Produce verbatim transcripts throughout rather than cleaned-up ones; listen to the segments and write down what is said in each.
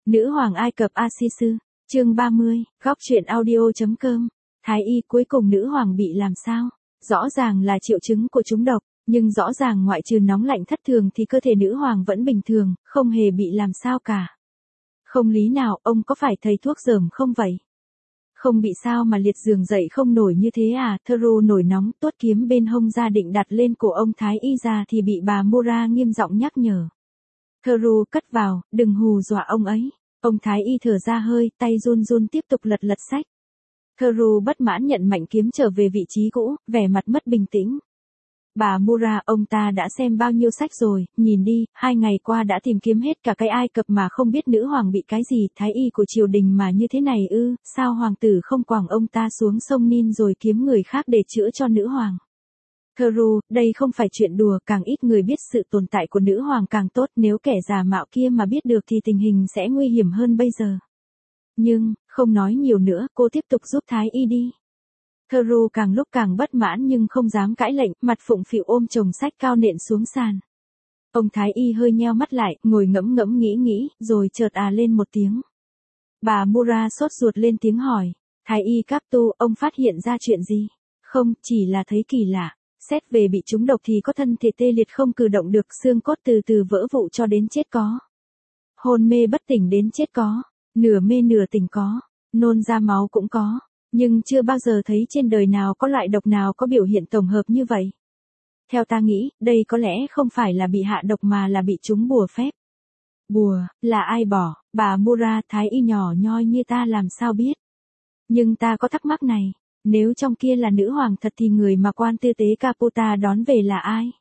Nữ hoàng Ai Cập Asisu, chương ba mươi, góc truyện audio.com. Thái y cuối cùng nữ hoàng bị làm sao? Rõ ràng là triệu chứng của trúng độc, nhưng rõ ràng ngoại trừ nóng lạnh thất thường thì cơ thể nữ hoàng vẫn bình thường, không hề bị làm sao cả. Không lý nào, ông có phải thầy thuốc dởm không vậy? Không bị sao mà liệt giường dậy không nổi như thế à? Theru nổi nóng, tuốt kiếm bên hông ra định đặt lên cổ ông Thái y ra thì bị bà Mura nghiêm giọng nhắc nhở. Theru cất vào, đừng hù dọa ông ấy. Ông Thái y thở ra hơi, tay run run tiếp tục lật lật sách. Theru bất mãn nhận mảnh kiếm trở về vị trí cũ, vẻ mặt mất bình tĩnh. Bà Mura, ông ta đã xem bao nhiêu sách rồi, nhìn đi, hai ngày qua đã tìm kiếm hết cả cái Ai Cập mà không biết nữ hoàng bị cái gì, thái y của triều đình mà như thế này ư, sao hoàng tử không quẳng ông ta xuống sông Nin rồi kiếm người khác để chữa cho nữ hoàng. Theru, đây không phải chuyện đùa, càng ít người biết sự tồn tại của nữ hoàng càng tốt, nếu kẻ giả mạo kia mà biết được thì tình hình sẽ nguy hiểm hơn bây giờ. Nhưng, không nói nhiều nữa, cô tiếp tục giúp thái y đi. Theru càng lúc càng bất mãn nhưng không dám cãi lệnh, mặt phụng phịu ôm chồng sách cao nện xuống sàn. Ông Thái y hơi nheo mắt lại, ngồi ngẫm ngẫm nghĩ nghĩ, rồi chợt à lên một tiếng. Bà Mura sốt ruột lên tiếng hỏi, Thái y Kaptu, ông phát hiện ra chuyện gì? Không, chỉ là thấy kỳ lạ. Xét về bị trúng độc thì có thân thể tê liệt không cử động được, xương cốt từ từ vỡ vụn cho đến chết có. Hôn mê bất tỉnh đến chết có, nửa mê nửa tỉnh có, nôn ra máu cũng có. Nhưng chưa bao giờ thấy trên đời nào có loại độc nào có biểu hiện tổng hợp như vậy. Theo ta nghĩ, đây có lẽ không phải là bị hạ độc mà là bị trúng bùa phép. Bùa, là ai bỏ, bà Mura, thái y nhỏ nhoi như ta làm sao biết. Nhưng ta có thắc mắc này, nếu trong kia là nữ hoàng thật thì người mà quan tư tế Caputa đón về là ai?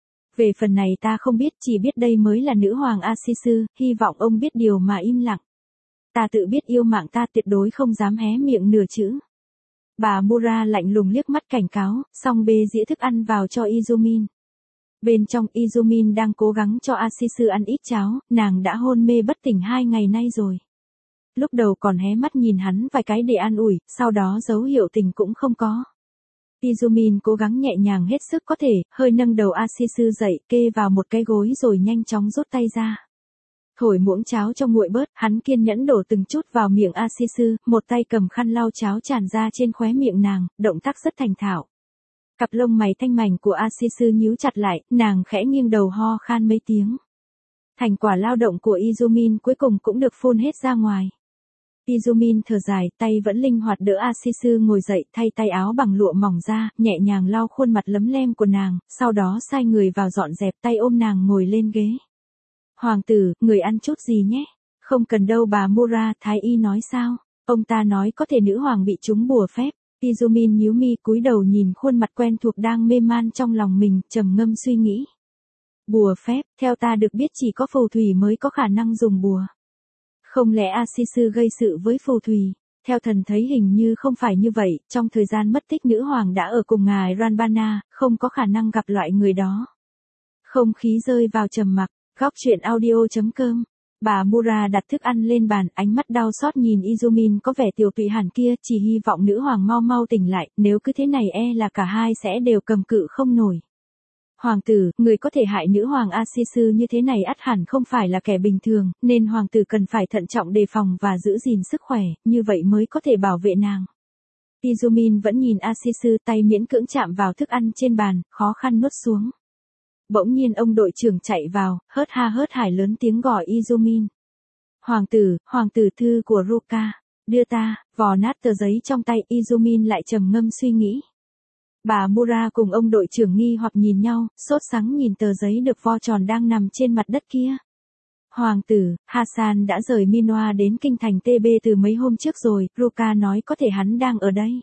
Về phần này ta không biết, chỉ biết đây mới là nữ hoàng Asisu, hy vọng ông biết điều mà im lặng. Ta tự biết yêu mạng ta tuyệt đối không dám hé miệng nửa chữ. Bà Mura lạnh lùng liếc mắt cảnh cáo, xong bê dĩa thức ăn vào cho Izumin. Bên trong Izumin đang cố gắng cho Asisu ăn ít cháo, nàng đã hôn mê bất tỉnh hai ngày nay rồi. Lúc đầu còn hé mắt nhìn hắn vài cái để an ủi, sau đó dấu hiệu tình cũng không có. Izumin cố gắng nhẹ nhàng hết sức có thể, hơi nâng đầu Asisu dậy, kê vào một cái gối rồi nhanh chóng rút tay ra. Thổi muỗng cháo cho nguội bớt, hắn kiên nhẫn đổ từng chút vào miệng Asisu, một tay cầm khăn lau cháo tràn ra trên khóe miệng nàng, động tác rất thành thạo. Cặp lông mày thanh mảnh của Asisu nhíu chặt lại, nàng khẽ nghiêng đầu ho khan mấy tiếng. Thành quả lao động của Izumin cuối cùng cũng được phun hết ra ngoài. Izumin thở dài, tay vẫn linh hoạt đỡ Asisu ngồi dậy, thay tay áo bằng lụa mỏng ra, nhẹ nhàng lau khuôn mặt lấm lem của nàng, sau đó sai người vào dọn dẹp, tay ôm nàng ngồi lên ghế. Hoàng tử, người ăn chút gì nhé? Không cần đâu bà Mura, thái y nói sao? Ông ta nói có thể nữ hoàng bị trúng bùa phép. Izumin nhíu mi cúi đầu nhìn khuôn mặt quen thuộc đang mê man trong lòng mình, trầm ngâm suy nghĩ. Bùa phép, theo ta được biết chỉ có phù thủy mới có khả năng dùng bùa. Không lẽ Asisu gây sự với phù thủy? Theo thần thấy hình như không phải như vậy, trong thời gian mất tích nữ hoàng đã ở cùng ngài Ranbana, không có khả năng gặp loại người đó. Không khí rơi vào trầm mặc. Góc truyện audio.com. Bà Mura đặt thức ăn lên bàn, ánh mắt đau xót nhìn Izumin có vẻ tiều tụy hẳn kia, chỉ hy vọng nữ hoàng mau mau tỉnh lại, nếu cứ thế này e là cả hai sẽ đều cầm cự không nổi. Hoàng tử, người có thể hại nữ hoàng Asisu như thế này ắt hẳn không phải là kẻ bình thường, nên hoàng tử cần phải thận trọng đề phòng và giữ gìn sức khỏe, như vậy mới có thể bảo vệ nàng. Izumin vẫn nhìn Asisu, tay miễn cưỡng chạm vào thức ăn trên bàn, khó khăn nuốt xuống. Bỗng nhiên ông đội trưởng chạy vào, hớt ha hớt hải lớn tiếng gọi Izumin. Hoàng tử, hoàng tử thư của Ruka, đưa ta, vò nát tờ giấy trong tay, Izumin lại trầm ngâm suy nghĩ. Bà Mura cùng ông đội trưởng nghi hoặc nhìn nhau, sốt sắng nhìn tờ giấy được vo tròn đang nằm trên mặt đất kia. Hoàng tử, Hassan đã rời Minoa đến kinh thành tê bê từ mấy hôm trước rồi, Ruka nói có thể hắn đang ở đây.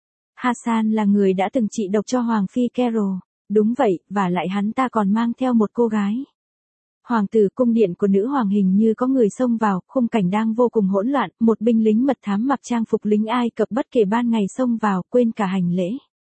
Hassan là người đã từng trị độc cho Hoàng phi Carol. Đúng vậy, và lại hắn ta còn mang theo một cô gái. Hoàng tử, cung điện của nữ hoàng hình như có người xông vào, khung cảnh đang vô cùng hỗn loạn, một binh lính mật thám mặc trang phục lính Ai Cập bất kể ban ngày xông vào, quên cả hành lễ.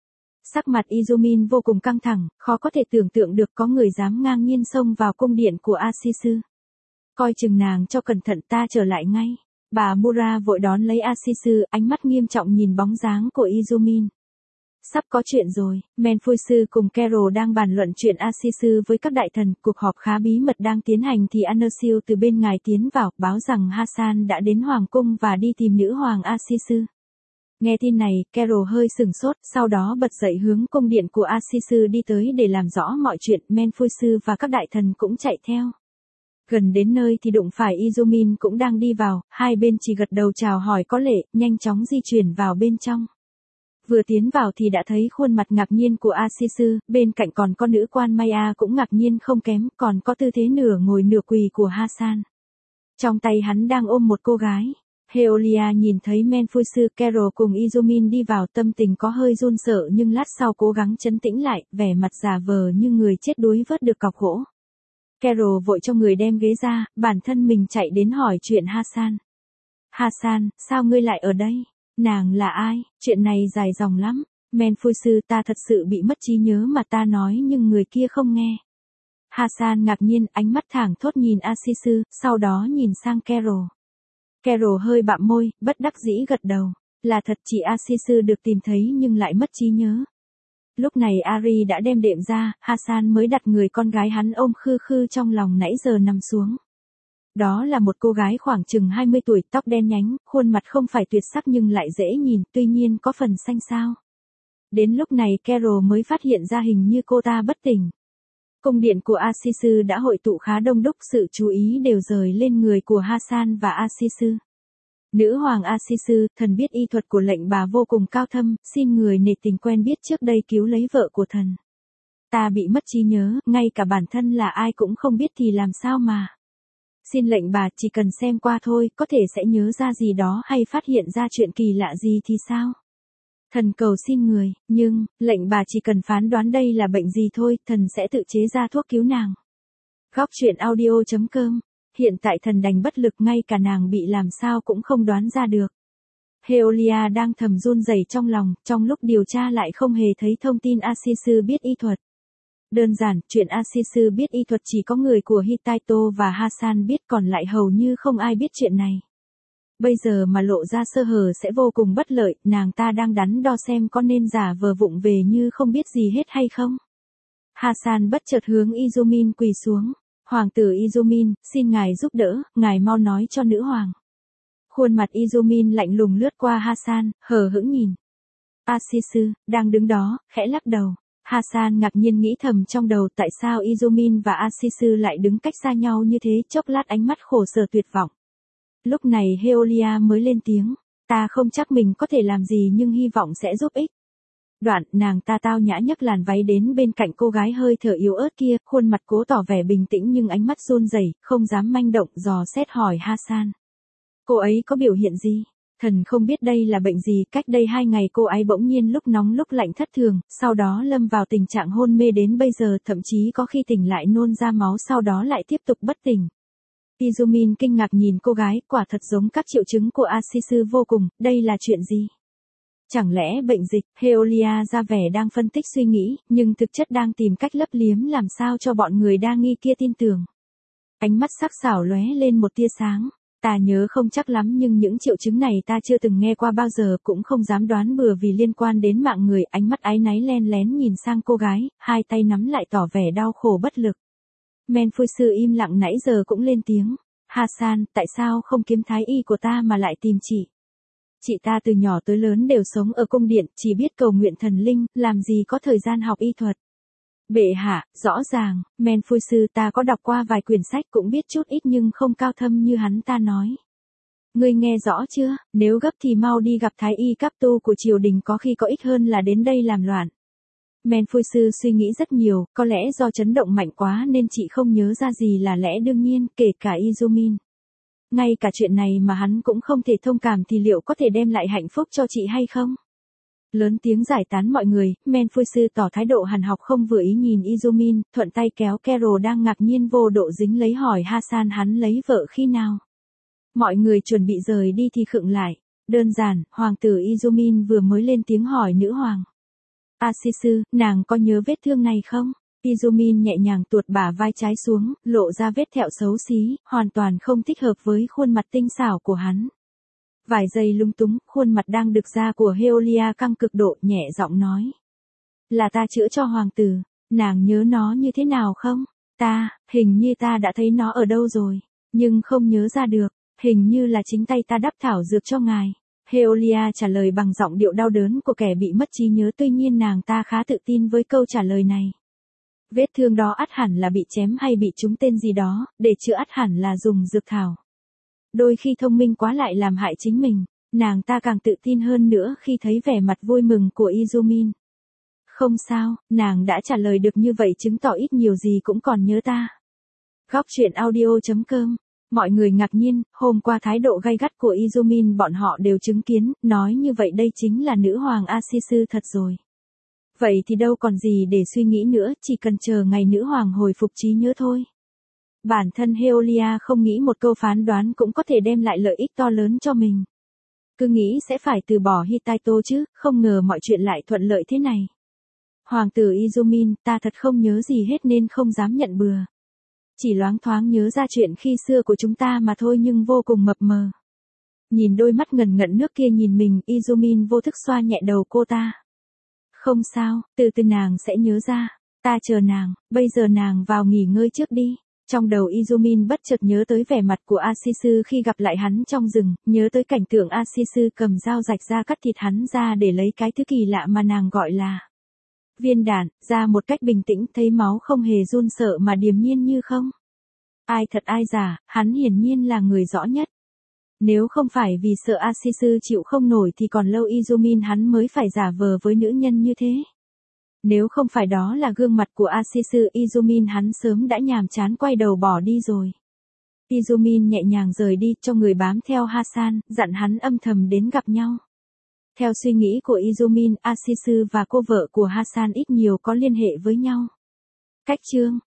Sắc mặt Izumin vô cùng căng thẳng, khó có thể tưởng tượng được có người dám ngang nhiên xông vào cung điện của Asisu. Coi chừng nàng cho cẩn thận, ta trở lại ngay. Bà Mura vội đón lấy Asisu, ánh mắt nghiêm trọng nhìn bóng dáng của Izumin. Sắp có chuyện rồi, Menfuisu cùng Carol đang bàn luận chuyện Asisu với các đại thần, cuộc họp khá bí mật đang tiến hành thì Anersil từ bên ngoài tiến vào, báo rằng Hasan đã đến Hoàng cung và đi tìm nữ hoàng Asisu. Nghe tin này, Carol hơi sừng sốt, sau đó bật dậy hướng cung điện của Asisu đi tới để làm rõ mọi chuyện, Menfuisu và các đại thần cũng chạy theo. Gần đến nơi thì đụng phải Izumin cũng đang đi vào, hai bên chỉ gật đầu chào hỏi có lệ, nhanh chóng di chuyển vào bên trong. Vừa tiến vào thì đã thấy khuôn mặt ngạc nhiên của Asisu, bên cạnh còn có nữ quan Maya cũng ngạc nhiên không kém, còn có tư thế nửa ngồi nửa quỳ của Hasan. Trong tay hắn đang ôm một cô gái. Heolia nhìn thấy Menfuisu, Carol cùng Izumin đi vào, tâm tình có hơi run sợ nhưng lát sau cố gắng trấn tĩnh lại, vẻ mặt giả vờ như người chết đuối vớt được cọc gỗ. Carol vội cho người đem ghế ra, bản thân mình chạy đến hỏi chuyện Hasan. Hasan, sao ngươi lại ở đây? Nàng là ai? Chuyện này dài dòng lắm. Menfuisu, ta thật sự bị mất trí nhớ mà ta nói nhưng người kia không nghe. Hasan ngạc nhiên, ánh mắt thẳng thốt nhìn Asisu, sau đó nhìn sang Carol. Carol hơi bặm môi, bất đắc dĩ gật đầu. Là thật, chị Asisu được tìm thấy nhưng lại mất trí nhớ. Lúc này Ari đã đem đệm ra, Hasan mới đặt người con gái hắn ôm khư khư trong lòng nãy giờ nằm xuống. Đó là một cô gái khoảng chừng hai mươi tuổi, tóc đen nhánh, khuôn mặt không phải tuyệt sắc nhưng lại dễ nhìn, tuy nhiên có phần xanh xao. Đến lúc này Carol mới phát hiện ra hình như cô ta bất tỉnh. Cung điện của Asisu đã hội tụ khá đông đúc, sự chú ý đều rời lên người của Hasan và Asisu. Nữ hoàng Asisu, thần biết y thuật của lệnh bà vô cùng cao thâm, xin người nể tình quen biết trước đây cứu lấy vợ của thần. Ta bị mất trí nhớ, ngay cả bản thân là ai cũng không biết thì làm sao mà. Xin lệnh bà, chỉ cần xem qua thôi, có thể sẽ nhớ ra gì đó hay phát hiện ra chuyện kỳ lạ gì thì sao? Thần cầu xin người, nhưng, lệnh bà chỉ cần phán đoán đây là bệnh gì thôi, thần sẽ tự chế ra thuốc cứu nàng. Góc truyện audio chấm com. Hiện tại thần đành bất lực, ngay cả nàng bị làm sao cũng không đoán ra được. Heolia đang thầm run rẩy trong lòng, trong lúc điều tra lại không hề thấy thông tin Asisu biết y thuật. Đơn giản, chuyện Asisu biết y thuật chỉ có người của Hittito và Hasan biết, còn lại hầu như không ai biết chuyện này. Bây giờ mà lộ ra sơ hở sẽ vô cùng bất lợi, nàng ta đang đắn đo xem có nên giả vờ vụng về như không biết gì hết hay không. Hasan bất chợt hướng Izumin quỳ xuống. Hoàng tử Izumin, xin ngài giúp đỡ, ngài mau nói cho nữ hoàng. Khuôn mặt Izumin lạnh lùng lướt qua Hasan, hờ hững nhìn. Asisu, đang đứng đó, khẽ lắc đầu. Hasan ngạc nhiên nghĩ thầm trong đầu tại sao Izumin và Asisu lại đứng cách xa nhau như thế, chốc lát ánh mắt khổ sở tuyệt vọng. Lúc này Heolia mới lên tiếng, ta không chắc mình có thể làm gì nhưng hy vọng sẽ giúp ích. Đoạn, nàng ta tao nhã nhấc làn váy đến bên cạnh cô gái hơi thở yếu ớt kia, khuôn mặt cố tỏ vẻ bình tĩnh nhưng ánh mắt run rẩy, không dám manh động, dò xét hỏi Hasan. Cô ấy có biểu hiện gì? Thần không biết đây là bệnh gì, cách đây hai ngày cô ấy bỗng nhiên lúc nóng lúc lạnh thất thường, sau đó lâm vào tình trạng hôn mê đến bây giờ, thậm chí có khi tỉnh lại nôn ra máu sau đó lại tiếp tục bất tỉnh. Izumin kinh ngạc nhìn cô gái, quả thật giống các triệu chứng của Asisu vô cùng, đây là chuyện gì? Chẳng lẽ bệnh dịch? Heolia ra vẻ đang phân tích suy nghĩ, nhưng thực chất đang tìm cách lấp liếm làm sao cho bọn người đa nghi kia tin tưởng. Ánh mắt sắc sảo lóe lên một tia sáng. Ta nhớ không chắc lắm nhưng những triệu chứng này ta chưa từng nghe qua bao giờ, cũng không dám đoán bừa vì liên quan đến mạng người. Ánh mắt áy náy len lén nhìn sang cô gái, hai tay nắm lại tỏ vẻ đau khổ bất lực. Menfuisu im lặng nãy giờ cũng lên tiếng. Hasan, tại sao không kiếm thái y của ta mà lại tìm chị? Chị ta từ nhỏ tới lớn đều sống ở cung điện, chỉ biết cầu nguyện thần linh, làm gì có thời gian học y thuật. Bệ hạ, rõ ràng, Menfuisu, ta có đọc qua vài quyển sách cũng biết chút ít nhưng không cao thâm như hắn ta nói. Ngươi nghe rõ chưa, nếu gấp thì mau đi gặp thái y cấp tu của triều đình, có khi có ích hơn là đến đây làm loạn. Menfuisu suy nghĩ rất nhiều, có lẽ do chấn động mạnh quá nên chị không nhớ ra gì là lẽ đương nhiên, kể cả Izumin. Ngay cả chuyện này mà hắn cũng không thể thông cảm thì liệu có thể đem lại hạnh phúc cho chị hay không? Lớn tiếng giải tán mọi người, Menfuisu tỏ thái độ hằn học không vừa ý nhìn Izumin, thuận tay kéo Carol đang ngạc nhiên vô độ dính lấy hỏi Hasan hắn lấy vợ khi nào. Mọi người chuẩn bị rời đi thì khựng lại. Đơn giản, hoàng tử Izumin vừa mới lên tiếng hỏi nữ hoàng. Asisu, nàng có nhớ vết thương này không? Izumin nhẹ nhàng tuột bả vai trái xuống, lộ ra vết thẹo xấu xí, hoàn toàn không thích hợp với khuôn mặt tinh xảo của hắn. Vài giây lung túng, khuôn mặt đang đực ra của Heolia căng cực độ, nhẹ giọng nói. là ta chữa cho hoàng tử, nàng nhớ nó như thế nào không? Ta, hình như ta đã thấy nó ở đâu rồi, nhưng không nhớ ra được, hình như là chính tay ta đắp thảo dược cho ngài. Heolia trả lời bằng giọng điệu đau đớn của kẻ bị mất trí nhớ, tuy nhiên nàng ta khá tự tin với câu trả lời này. Vết thương đó ắt hẳn là bị chém hay bị trúng tên gì đó, để chữa ắt hẳn là dùng dược thảo. Đôi khi thông minh quá lại làm hại chính mình, nàng ta càng tự tin hơn nữa khi thấy vẻ mặt vui mừng của Izumin. Không sao, nàng đã trả lời được như vậy chứng tỏ ít nhiều gì cũng còn nhớ ta. Góc truyện audio chấm com. Mọi người ngạc nhiên, hôm qua thái độ gay gắt của Izumin bọn họ đều chứng kiến, nói như vậy đây chính là nữ hoàng Asisu thật rồi. Vậy thì đâu còn gì để suy nghĩ nữa, chỉ cần chờ ngày nữ hoàng hồi phục trí nhớ thôi. Bản thân Heolia không nghĩ một câu phán đoán cũng có thể đem lại lợi ích to lớn cho mình. Cứ nghĩ sẽ phải từ bỏ Hitaito chứ, không ngờ mọi chuyện lại thuận lợi thế này. Hoàng tử Izumin, ta thật không nhớ gì hết nên không dám nhận bừa. Chỉ loáng thoáng nhớ ra chuyện khi xưa của chúng ta mà thôi nhưng vô cùng mập mờ. Nhìn đôi mắt ngần ngận nước kia nhìn mình, Izumin vô thức xoa nhẹ đầu cô ta. Không sao, từ từ nàng sẽ nhớ ra, ta chờ nàng, bây giờ nàng vào nghỉ ngơi trước đi. Trong đầu Izumin bất chợt nhớ tới vẻ mặt của Asisu khi gặp lại hắn trong rừng, nhớ tới cảnh tượng Asisu cầm dao rạch ra cắt thịt hắn ra để lấy cái thứ kỳ lạ mà nàng gọi là viên đạn, ra một cách bình tĩnh, thấy máu không hề run sợ mà điềm nhiên như không. Ai thật ai giả, hắn hiển nhiên là người rõ nhất. Nếu không phải vì sợ Asisu chịu không nổi thì còn lâu Izumin hắn mới phải giả vờ với nữ nhân như thế. Nếu không phải đó là gương mặt của Asisu, Izumin hắn sớm đã nhàm chán quay đầu bỏ đi rồi. Izumin nhẹ nhàng rời đi cho người bám theo Hasan, dặn hắn âm thầm đến gặp nhau. Theo suy nghĩ của Izumin, Asisu và cô vợ của Hasan ít nhiều có liên hệ với nhau. Cách chương